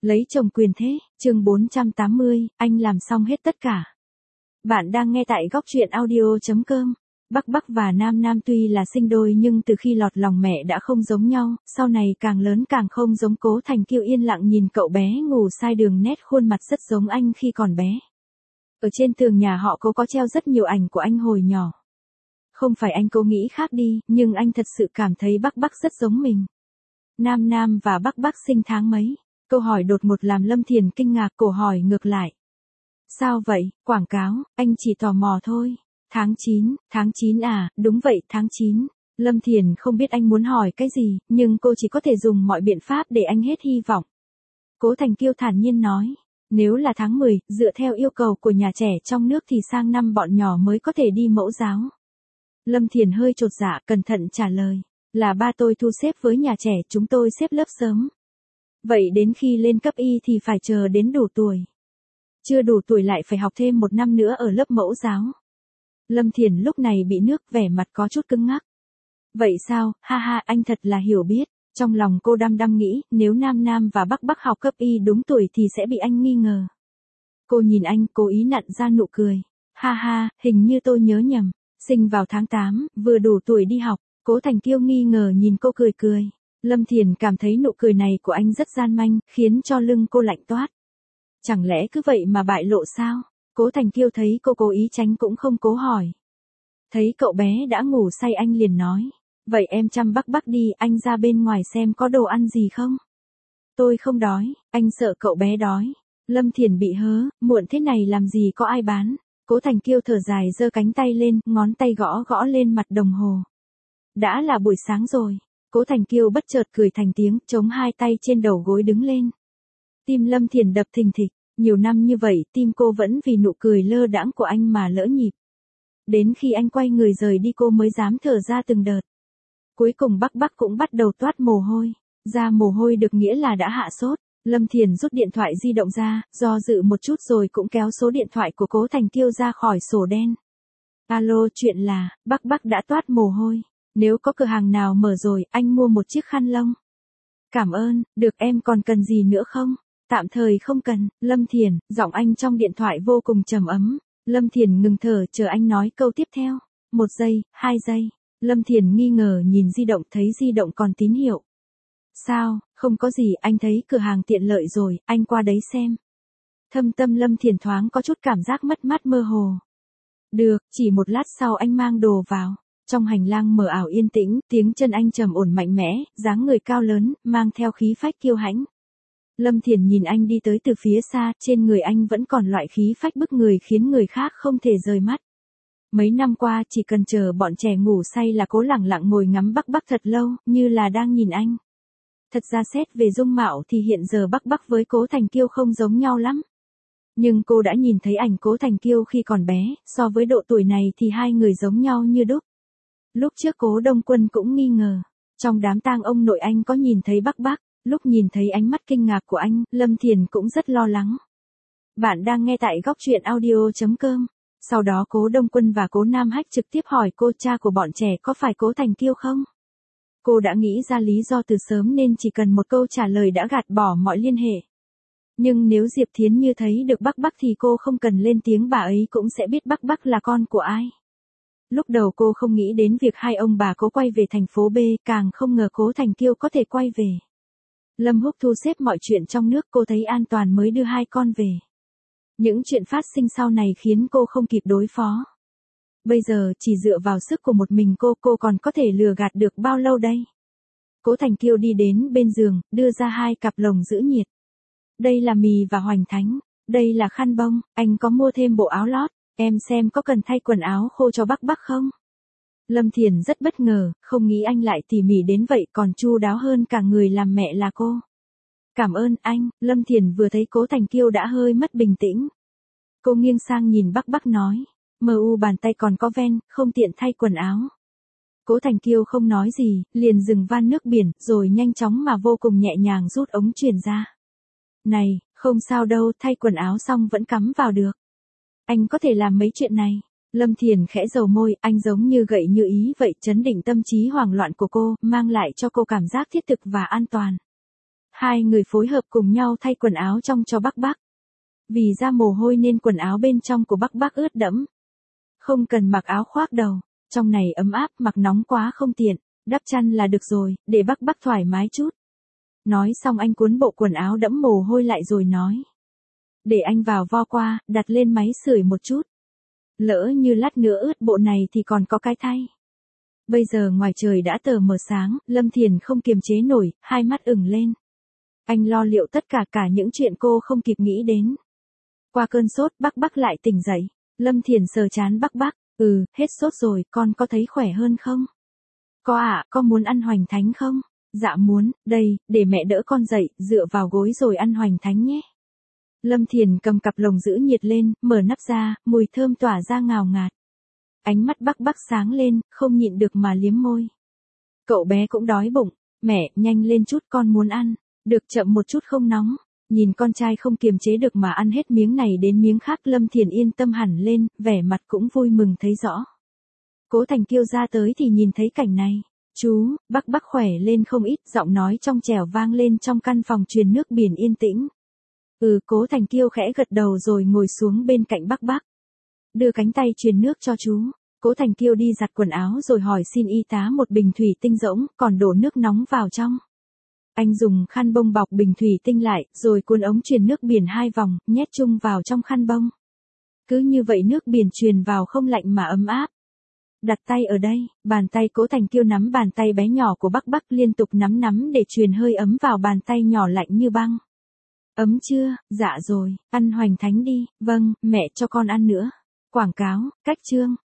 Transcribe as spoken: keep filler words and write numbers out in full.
Lấy chồng quyền thế, chương bốn trăm tám mươi, anh làm xong hết tất cả. Bạn đang nghe tại góc truyện audio chấm com. Bắc Bắc và Nam Nam tuy là sinh đôi nhưng từ khi lọt lòng mẹ đã không giống nhau, sau này càng lớn càng không giống. Cố Thành Kiêu yên lặng nhìn cậu bé ngủ sai đường nét khuôn mặt rất giống anh khi còn bé. Ở trên tường nhà họ Cố có treo rất nhiều ảnh của anh hồi nhỏ. Không phải anh Cố nghĩ khác đi, nhưng anh thật sự cảm thấy Bắc Bắc rất giống mình. Nam Nam và Bắc Bắc sinh tháng mấy? Câu hỏi đột ngột làm Lâm Thiền kinh ngạc, cổ hỏi ngược lại. Sao vậy, quảng cáo, anh chỉ tò mò thôi. Tháng chín, tháng chín à, đúng vậy, tháng chín. Lâm Thiền không biết anh muốn hỏi cái gì, nhưng cô chỉ có thể dùng mọi biện pháp để anh hết hy vọng. Cố Thành Kiêu thản nhiên nói, nếu là tháng mười, dựa theo yêu cầu của nhà trẻ trong nước thì sang năm bọn nhỏ mới có thể đi mẫu giáo. Lâm Thiền hơi chột dạ, cẩn thận trả lời, là ba tôi thu xếp với nhà trẻ, chúng tôi xếp lớp sớm. Vậy đến khi lên cấp y thì phải chờ đến đủ tuổi. Chưa đủ tuổi lại phải học thêm một năm nữa ở lớp mẫu giáo. Lâm Thiền lúc này bị nước, vẻ mặt có chút cứng ngắc. Vậy sao, ha ha, anh thật là hiểu biết. Trong lòng cô đăm đăm nghĩ, nếu Nam Nam và Bắc Bắc học cấp y đúng tuổi thì sẽ bị anh nghi ngờ. Cô nhìn anh, cố ý nặn ra nụ cười. Ha ha, hình như tôi nhớ nhầm. Sinh vào tháng tám, vừa đủ tuổi đi học. Cố Thành Kiêu nghi ngờ nhìn cô cười cười. Lâm Thiền cảm thấy nụ cười này của anh rất gian manh, khiến cho lưng cô lạnh toát. Chẳng lẽ cứ vậy mà bại lộ sao? Cố Thành Kiêu thấy cô cố ý tránh cũng không cố hỏi. Thấy cậu bé đã ngủ say anh liền nói. Vậy em chăm Bắc Bắc đi, anh ra bên ngoài xem có đồ ăn gì không? Tôi không đói, anh sợ cậu bé đói. Lâm Thiền bị hớ, muộn thế này làm gì có ai bán. Cố Thành Kiêu thở dài giơ cánh tay lên, ngón tay gõ gõ lên mặt đồng hồ. Đã là buổi sáng rồi. Cố Thành Kiêu bất chợt cười thành tiếng, chống hai tay trên đầu gối đứng lên. Tim Lâm Thiền đập thình thịch, nhiều năm như vậy tim cô vẫn vì nụ cười lơ đãng của anh mà lỡ nhịp. Đến khi anh quay người rời đi cô mới dám thở ra từng đợt. Cuối cùng Bắc Bắc cũng bắt đầu toát mồ hôi, ra mồ hôi được nghĩa là đã hạ sốt. Lâm Thiền rút điện thoại di động ra, do dự một chút rồi cũng kéo số điện thoại của Cố Thành Kiêu ra khỏi sổ đen. Alo, chuyện là, Bắc Bắc đã toát mồ hôi. Nếu có cửa hàng nào mở rồi, anh mua một chiếc khăn lông. Cảm ơn, được, em còn cần gì nữa không? Tạm thời không cần. Lâm Thiền, giọng anh trong điện thoại vô cùng trầm ấm. Lâm Thiền ngừng thở chờ anh nói câu tiếp theo. Một giây, hai giây. Lâm Thiền nghi ngờ nhìn di động, thấy di động còn tín hiệu. Sao, không có gì, anh thấy cửa hàng tiện lợi rồi, anh qua đấy xem. Thâm tâm Lâm Thiền thoáng có chút cảm giác mất mát mơ hồ. Được, chỉ một lát sau anh mang đồ vào. Trong hành lang mờ ảo yên tĩnh, tiếng chân anh trầm ổn mạnh mẽ, dáng người cao lớn, mang theo khí phách kiêu hãnh. Lâm Thiền nhìn anh đi tới từ phía xa, trên người anh vẫn còn loại khí phách bức người khiến người khác không thể rời mắt. Mấy năm qua chỉ cần chờ bọn trẻ ngủ say là Cố lẳng lặng ngồi ngắm Bắc Bắc thật lâu, như là đang nhìn anh. Thật ra xét về dung mạo thì hiện giờ Bắc Bắc với Cố Thành Kiêu không giống nhau lắm. Nhưng cô đã nhìn thấy ảnh Cố Thành Kiêu khi còn bé, so với độ tuổi này thì hai người giống nhau như đúc. Lúc trước Cố Đông Quân cũng nghi ngờ, trong đám tang ông nội anh có nhìn thấy Bắc Bắc, lúc nhìn thấy ánh mắt kinh ngạc của anh, Lâm Thiền cũng rất lo lắng. Bạn đang nghe tại góc truyện audio chấm com. Sau đó Cố Đông Quân và Cố Nam Hách trực tiếp hỏi cô cha của bọn trẻ có phải Cố Thành Kiêu không? Cô đã nghĩ ra lý do từ sớm nên chỉ cần một câu trả lời đã gạt bỏ mọi liên hệ. Nhưng nếu Diệp Thiến Như thấy được Bắc Bắc thì cô không cần lên tiếng bà ấy cũng sẽ biết Bắc Bắc là con của ai. Lúc đầu cô không nghĩ đến việc hai ông bà Cố quay về thành phố B, càng không ngờ Cố Thành Kiêu có thể quay về. Lâm Húc thu xếp mọi chuyện trong nước, cô thấy an toàn mới đưa hai con về. Những chuyện phát sinh sau này khiến cô không kịp đối phó. Bây giờ chỉ dựa vào sức của một mình cô, cô còn có thể lừa gạt được bao lâu đây? Cố Thành Kiêu đi đến bên giường, đưa ra hai cặp lồng giữ nhiệt. Đây là mì và hoành thánh, đây là khăn bông, anh có mua thêm bộ áo lót, em xem có cần thay quần áo khô cho Bắc Bắc không? Lâm Thiền rất bất ngờ, không nghĩ anh lại tỉ mỉ đến vậy, còn chu đáo hơn cả người làm mẹ là cô. Cảm ơn anh. Lâm Thiền vừa thấy Cố Thành Kiêu đã hơi mất bình tĩnh. Cô nghiêng sang nhìn Bắc Bắc nói, mờ u bàn tay còn có ven, không tiện thay quần áo. Cố Thành Kiêu không nói gì, liền dừng van nước biển, rồi nhanh chóng mà vô cùng nhẹ nhàng rút ống truyền ra. Này, không sao đâu, thay quần áo xong vẫn cắm vào được. Anh có thể làm mấy chuyện này. Lâm Thiền khẽ dầu môi, anh giống như gậy như ý vậy, chấn định tâm trí hoảng loạn của cô, mang lại cho cô cảm giác thiết thực và an toàn. Hai người phối hợp cùng nhau thay quần áo trong cho Bắc Bắc. Vì ra mồ hôi nên quần áo bên trong của Bắc Bắc ướt đẫm. Không cần mặc áo khoác đầu, trong này ấm áp, mặc nóng quá không tiện, đắp chăn là được rồi, để Bắc Bắc thoải mái chút. Nói xong anh cuốn bộ quần áo đẫm mồ hôi lại rồi nói. Để anh vào vo qua, đặt lên máy sưởi một chút. Lỡ như lát nữa ướt bộ này thì còn có cái thay. Bây giờ ngoài trời đã tờ mờ sáng, Lâm Thiền không kiềm chế nổi, hai mắt ửng lên. Anh lo liệu tất cả cả những chuyện cô không kịp nghĩ đến. Qua cơn sốt, Bắc Bắc lại tỉnh dậy. Lâm Thiền sờ chán Bắc Bắc, ừ, hết sốt rồi, con có thấy khỏe hơn không? Có ạ, à, con muốn ăn hoành thánh không? Dạ muốn, đây, để mẹ đỡ con dậy, dựa vào gối rồi ăn hoành thánh nhé. Lâm Thiền cầm cặp lồng giữ nhiệt lên, mở nắp ra, mùi thơm tỏa ra ngào ngạt. Ánh mắt Bắc Bắc sáng lên, không nhịn được mà liếm môi. Cậu bé cũng đói bụng, mẹ, nhanh lên chút con muốn ăn, được chậm một chút không nóng. Nhìn con trai không kiềm chế được mà ăn hết miếng này đến miếng khác, Lâm Thiền yên tâm hẳn lên, vẻ mặt cũng vui mừng thấy rõ. Cố Thành Kiêu ra tới thì nhìn thấy cảnh này. Chú, Bắc Bắc khỏe lên không ít, giọng nói trong trẻo vang lên trong căn phòng truyền nước biển yên tĩnh. Ừ, Cố Thành Kiêu khẽ gật đầu rồi ngồi xuống bên cạnh Bắc Bắc. Đưa cánh tay truyền nước cho chú. Cố Thành Kiêu đi giặt quần áo rồi hỏi xin y tá một bình thủy tinh rỗng, còn đổ nước nóng vào trong. Anh dùng khăn bông bọc bình thủy tinh lại, rồi cuốn ống truyền nước biển hai vòng, nhét chung vào trong khăn bông. Cứ như vậy nước biển truyền vào không lạnh mà ấm áp. Đặt tay ở đây, bàn tay Cố Thành Kiêu nắm bàn tay bé nhỏ của Bắc Bắc liên tục nắm nắm để truyền hơi ấm vào bàn tay nhỏ lạnh như băng. Ấm chưa? Dạ rồi, ăn hoành thánh đi, vâng, mẹ cho con ăn nữa. Quảng cáo, cách chương.